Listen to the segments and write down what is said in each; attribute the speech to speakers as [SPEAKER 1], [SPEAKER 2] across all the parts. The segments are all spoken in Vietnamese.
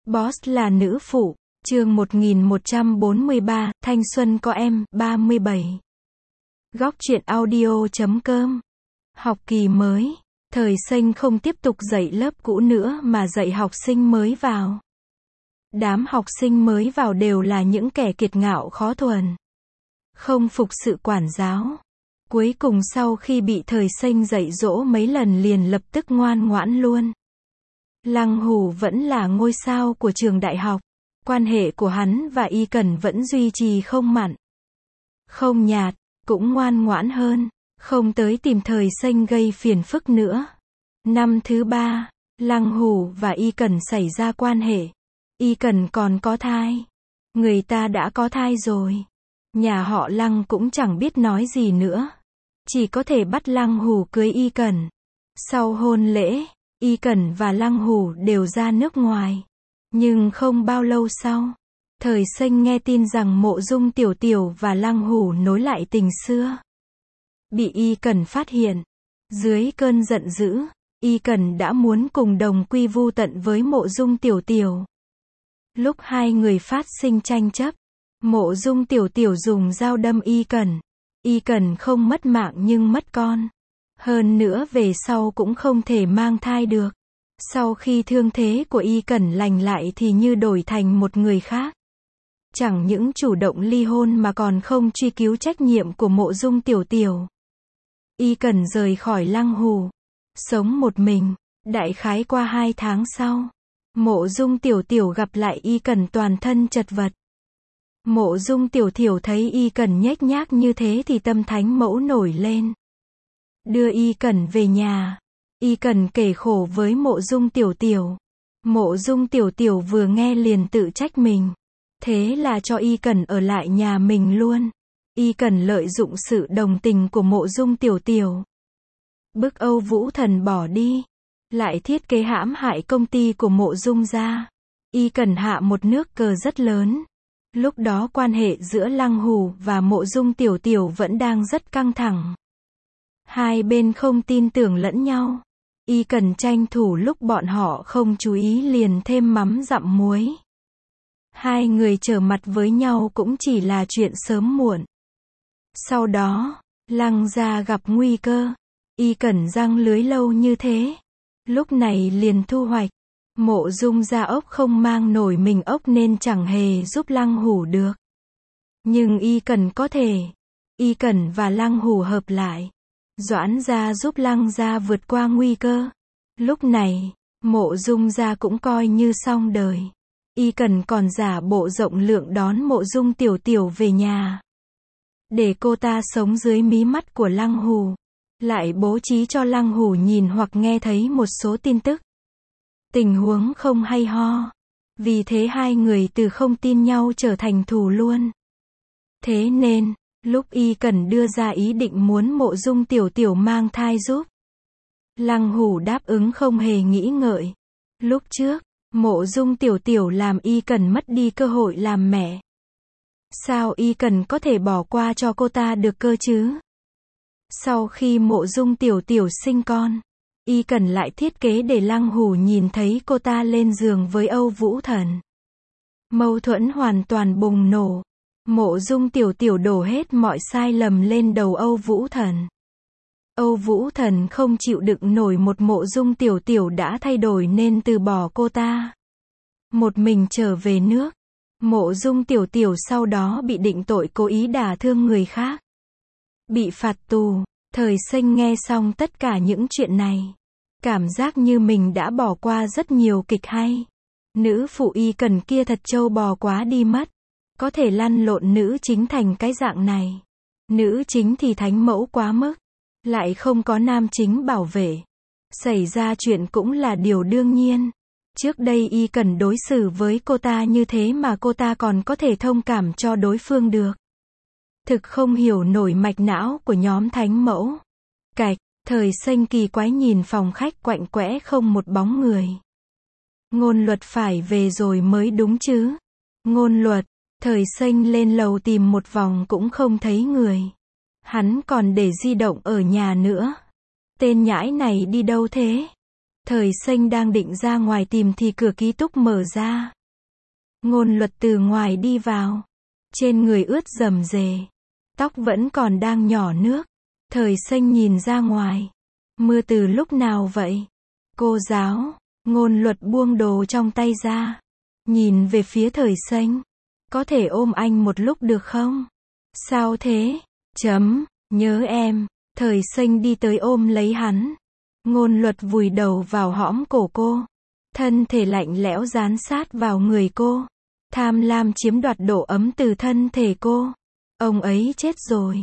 [SPEAKER 1] Boss là nữ phụ, chương 1143, thanh xuân có em, 37. Góc truyện audio.com. Học kỳ mới, Thời Xanh không tiếp tục dạy lớp cũ nữa mà dạy học sinh mới vào. Đám học sinh mới vào đều là những kẻ kiệt ngạo khó thuần, không phục sự quản giáo. Cuối cùng sau khi bị Thời Xanh dạy dỗ mấy lần liền lập tức ngoan ngoãn luôn. Lăng Hủ vẫn là ngôi sao của trường đại học. Quan hệ của hắn và Y Cẩn vẫn duy trì không mặn, không nhạt, cũng ngoan ngoãn hơn, không tới tìm Thời Xanh gây phiền phức nữa. Năm thứ 3, Lăng Hủ và Y Cẩn xảy ra quan hệ. Y Cẩn còn có thai. Người ta đã có thai rồi. Nhà họ Lăng cũng chẳng biết nói gì nữa. Chỉ có thể bắt Lăng Hủ cưới Y Cẩn. Sau hôn lễ, Y Cẩn và Lăng Hủ đều ra nước ngoài. Nhưng không bao lâu sau, Thời Xanh nghe tin rằng Mộ Dung Tiểu Tiểu và Lăng Hủ nối lại tình xưa. Bị Y Cẩn phát hiện. Dưới cơn giận dữ, Y Cẩn đã muốn cùng đồng quy vu tận với Mộ Dung Tiểu Tiểu. Lúc hai người phát sinh tranh chấp, Mộ Dung Tiểu Tiểu dùng dao đâm Y Cẩn. Y Cẩn không mất mạng nhưng mất con. Hơn nữa về sau cũng không thể mang thai được. Sau khi thương thế của Y Cẩn lành lại thì như đổi thành một người khác. Chẳng những chủ động ly hôn mà còn không truy cứu trách nhiệm của Mộ Dung Tiểu Tiểu. Y Cẩn rời khỏi Lăng Hủ, sống một mình. Đại khái qua 2 tháng sau, Mộ Dung Tiểu Tiểu gặp lại Y Cẩn toàn thân chật vật. Mộ Dung Tiểu Tiểu thấy Y Cẩn nhếch nhác như thế thì tâm thánh mẫu nổi lên. Đưa Y Cẩn về nhà. Y Cẩn kể khổ với Mộ Dung Tiểu Tiểu. Mộ Dung Tiểu Tiểu vừa nghe liền tự trách mình. Thế là cho Y Cẩn ở lại nhà mình luôn. Y Cẩn lợi dụng sự đồng tình của Mộ Dung Tiểu Tiểu, bức Âu Vũ Thần bỏ đi. Lại thiết kế hãm hại công ty của Mộ Dung gia. Y Cẩn hạ một nước cờ rất lớn. Lúc đó quan hệ giữa Lăng Hủ và Mộ Dung Tiểu Tiểu vẫn đang rất căng thẳng. Hai bên không tin tưởng lẫn nhau. Y Cẩn tranh thủ lúc bọn họ không chú ý liền thêm mắm dặm muối. Hai người trở mặt với nhau cũng chỉ là chuyện sớm muộn. Sau đó, Lăng gia gặp nguy cơ. Y Cẩn giăng lưới lâu như thế, lúc này liền thu hoạch. Mộ Dung gia ốc không mang nổi mình ốc nên chẳng hề giúp Lăng Hủ được. Nhưng Y Cẩn có thể. Y Cẩn và Lăng Hủ hợp lại. Doãn gia giúp Lăng gia vượt qua nguy cơ. Lúc này, Mộ Dung gia cũng coi như xong đời. Y Cẩn còn giả bộ rộng lượng đón Mộ Dung Tiểu Tiểu về nhà, để cô ta sống dưới mí mắt của Lăng Hủ. Lại bố trí cho Lăng Hủ nhìn hoặc nghe thấy một số tin tức. Tình huống không hay ho. Vì thế hai người từ không tin nhau trở thành thù luôn. Thế nên, lúc Y Cẩn đưa ra ý định muốn Mộ Dung Tiểu Tiểu mang thai giúp, Lăng Hủ đáp ứng không hề nghĩ ngợi. Lúc trước, Mộ Dung Tiểu Tiểu làm Y Cẩn mất đi cơ hội làm mẹ. Sao Y Cẩn có thể bỏ qua cho cô ta được cơ chứ? Sau khi Mộ Dung Tiểu Tiểu sinh con, Y Cẩn lại thiết kế để Lăng Hủ nhìn thấy cô ta lên giường với Âu Vũ Thần. Mâu thuẫn hoàn toàn bùng nổ. Mộ Dung Tiểu Tiểu đổ hết mọi sai lầm lên đầu Âu Vũ Thần. Âu Vũ Thần không chịu đựng nổi một Mộ Dung Tiểu Tiểu đã thay đổi nên từ bỏ cô ta, một mình trở về nước. Mộ Dung Tiểu Tiểu sau đó bị định tội cố ý đả thương người khác, bị phạt tù. Thời Xanh nghe xong tất cả những chuyện này, cảm giác như mình đã bỏ qua rất nhiều kịch hay. Nữ phụ Y Cẩn kia thật trâu bò quá đi mất. Có thể lăn lộn nữ chính thành cái dạng này. Nữ chính thì thánh mẫu quá mức, lại không có nam chính bảo vệ. Xảy ra chuyện cũng là điều đương nhiên. Trước đây Y Cẩn đối xử với cô ta như thế mà cô ta còn có thể thông cảm cho đối phương được. Thực không hiểu nổi mạch não của nhóm thánh mẫu. Cạch, Thời Xanh kỳ quái nhìn phòng khách quạnh quẽ không một bóng người. Ngôn Luật phải về rồi mới đúng chứ. Ngôn Luật. Thời Xanh lên lầu tìm một vòng cũng không thấy người. Hắn còn để di động ở nhà nữa. Tên nhãi này đi đâu thế? Thời Xanh đang định ra ngoài tìm thì cửa ký túc mở ra. Ngôn Luật từ ngoài đi vào. Trên người ướt rầm rề. Tóc vẫn còn đang nhỏ nước. Thời Xanh nhìn ra ngoài. Mưa từ lúc nào vậy? Cô giáo. Ngôn Luật buông đồ trong tay ra. Nhìn về phía Thời Xanh. Có thể ôm anh một lúc được không? Sao thế? Nhớ em. Thời Xanh đi tới ôm lấy hắn. Ngôn Luật vùi đầu vào hõm cổ cô. Thân thể lạnh lẽo dán sát vào người cô. Tham lam chiếm đoạt độ ấm từ thân thể cô. Ông ấy chết rồi.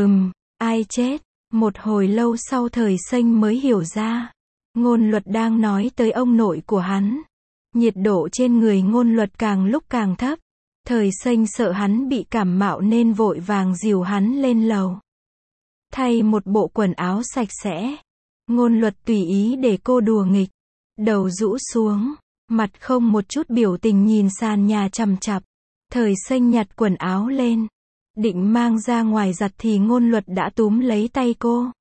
[SPEAKER 1] Ai chết? Một hồi lâu sau Thời Xanh mới hiểu ra. Ngôn Luật đang nói tới ông nội của hắn. Nhiệt độ trên người Ngôn Luật càng lúc càng thấp. Thời Xanh sợ hắn bị cảm mạo nên vội vàng dìu hắn lên lầu. Thay một bộ quần áo sạch sẽ. Ngôn Luật tùy ý để cô đùa nghịch. Đầu rũ xuống. Mặt không một chút biểu tình nhìn sàn nhà chằm chặp. Thời Xanh nhặt quần áo lên. Định mang ra ngoài giặt thì Ngôn Luật đã túm lấy tay cô.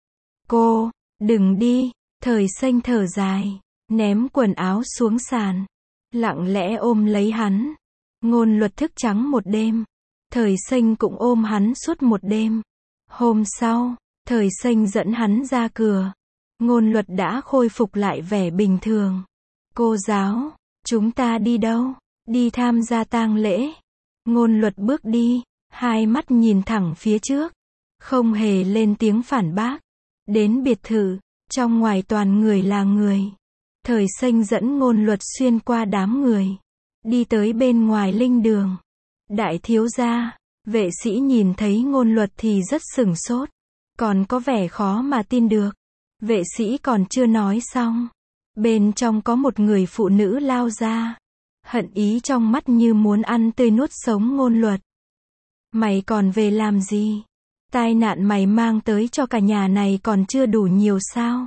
[SPEAKER 1] Cô, đừng đi. Thời Xanh thở dài. Ném quần áo xuống sàn. Lặng lẽ ôm lấy hắn. Ngôn Luật thức trắng một đêm. Thời Xanh cũng ôm hắn suốt một đêm. Hôm sau, Thời Xanh dẫn hắn ra cửa. Ngôn Luật đã khôi phục lại vẻ bình thường. Cô giáo, chúng ta đi đâu? Đi tham gia tang lễ. Ngôn Luật bước đi, hai mắt nhìn thẳng phía trước. Không hề lên tiếng phản bác. Đến biệt thự, trong ngoài toàn người là người. Thời Xanh dẫn Ngôn Luật xuyên qua đám người. Đi tới bên ngoài linh đường. Đại thiếu gia, vệ sĩ nhìn thấy Ngôn Luật thì rất sửng sốt. Còn có vẻ khó mà tin được. Vệ sĩ còn chưa nói xong. Bên trong có một người phụ nữ lao ra. Hận ý trong mắt như muốn ăn tươi nuốt sống Ngôn Luật. Mày còn về làm gì? Tai nạn mày mang tới cho cả nhà này còn chưa đủ nhiều sao?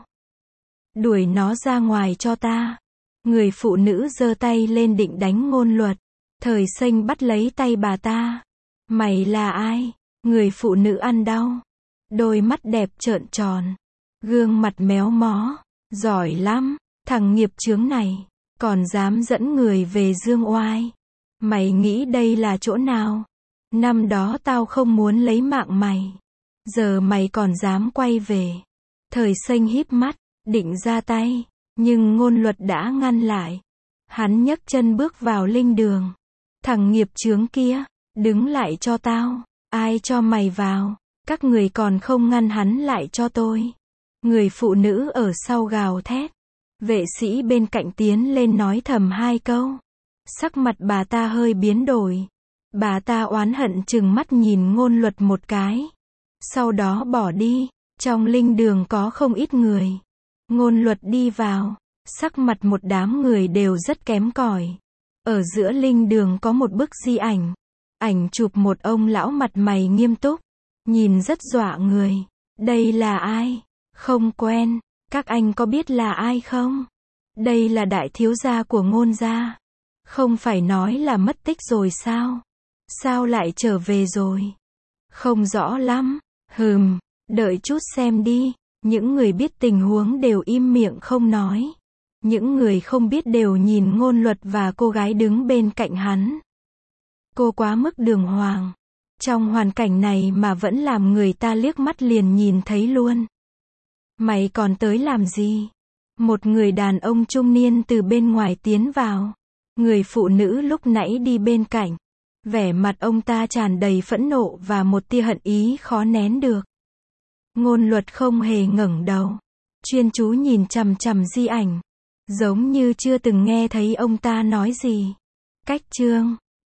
[SPEAKER 1] Đuổi nó ra ngoài cho ta. Người phụ nữ giơ tay lên định đánh Ngôn Luật. Thời Xanh bắt lấy tay bà ta. Mày là ai? Người phụ nữ ăn đau. Đôi mắt đẹp trợn tròn. Gương mặt méo mó. Giỏi lắm. Thằng nghiệp chướng này. Còn dám dẫn người về dương oai. Mày nghĩ đây là chỗ nào? Năm đó tao không muốn lấy mạng mày. Giờ mày còn dám quay về. Thời Xanh híp mắt. Định ra tay. Nhưng Ngôn Luật đã ngăn lại. Hắn nhấc chân bước vào linh đường. Thằng nghiệp chướng kia. Đứng lại cho tao. Ai cho mày vào? Các người còn không ngăn hắn lại cho tôi. Người phụ nữ ở sau gào thét. Vệ sĩ bên cạnh tiến lên nói thầm hai câu. Sắc mặt bà ta hơi biến đổi. Bà ta oán hận trừng mắt nhìn Ngôn Luật một cái. Sau đó bỏ đi. Trong linh đường có không ít người. Ngôn Luật đi vào. Sắc mặt một đám người đều rất kém cỏi. Ở giữa linh đường có một bức di ảnh. Ảnh chụp một ông lão mặt mày nghiêm túc. Nhìn rất dọa người. Đây là ai? Không quen. Các anh có biết là ai không? Đây là đại thiếu gia của Ngôn gia. Không phải nói là mất tích rồi sao? Sao lại trở về rồi? Không rõ lắm. Đợi chút xem đi. Những người biết tình huống đều im miệng không nói. Những người không biết đều nhìn Ngôn Luật và cô gái đứng bên cạnh hắn. Cô quá mức đường hoàng. Trong hoàn cảnh này mà vẫn làm người ta liếc mắt liền nhìn thấy luôn. Mày còn tới làm gì? Một người đàn ông trung niên từ bên ngoài tiến vào. Người phụ nữ lúc nãy đi bên cạnh. Vẻ mặt ông ta tràn đầy phẫn nộ và một tia hận ý khó nén được. Ngôn Luật không hề ngẩng đầu. Chuyên chú nhìn chằm chằm di ảnh. Giống như chưa từng nghe thấy ông ta nói gì. Cách chương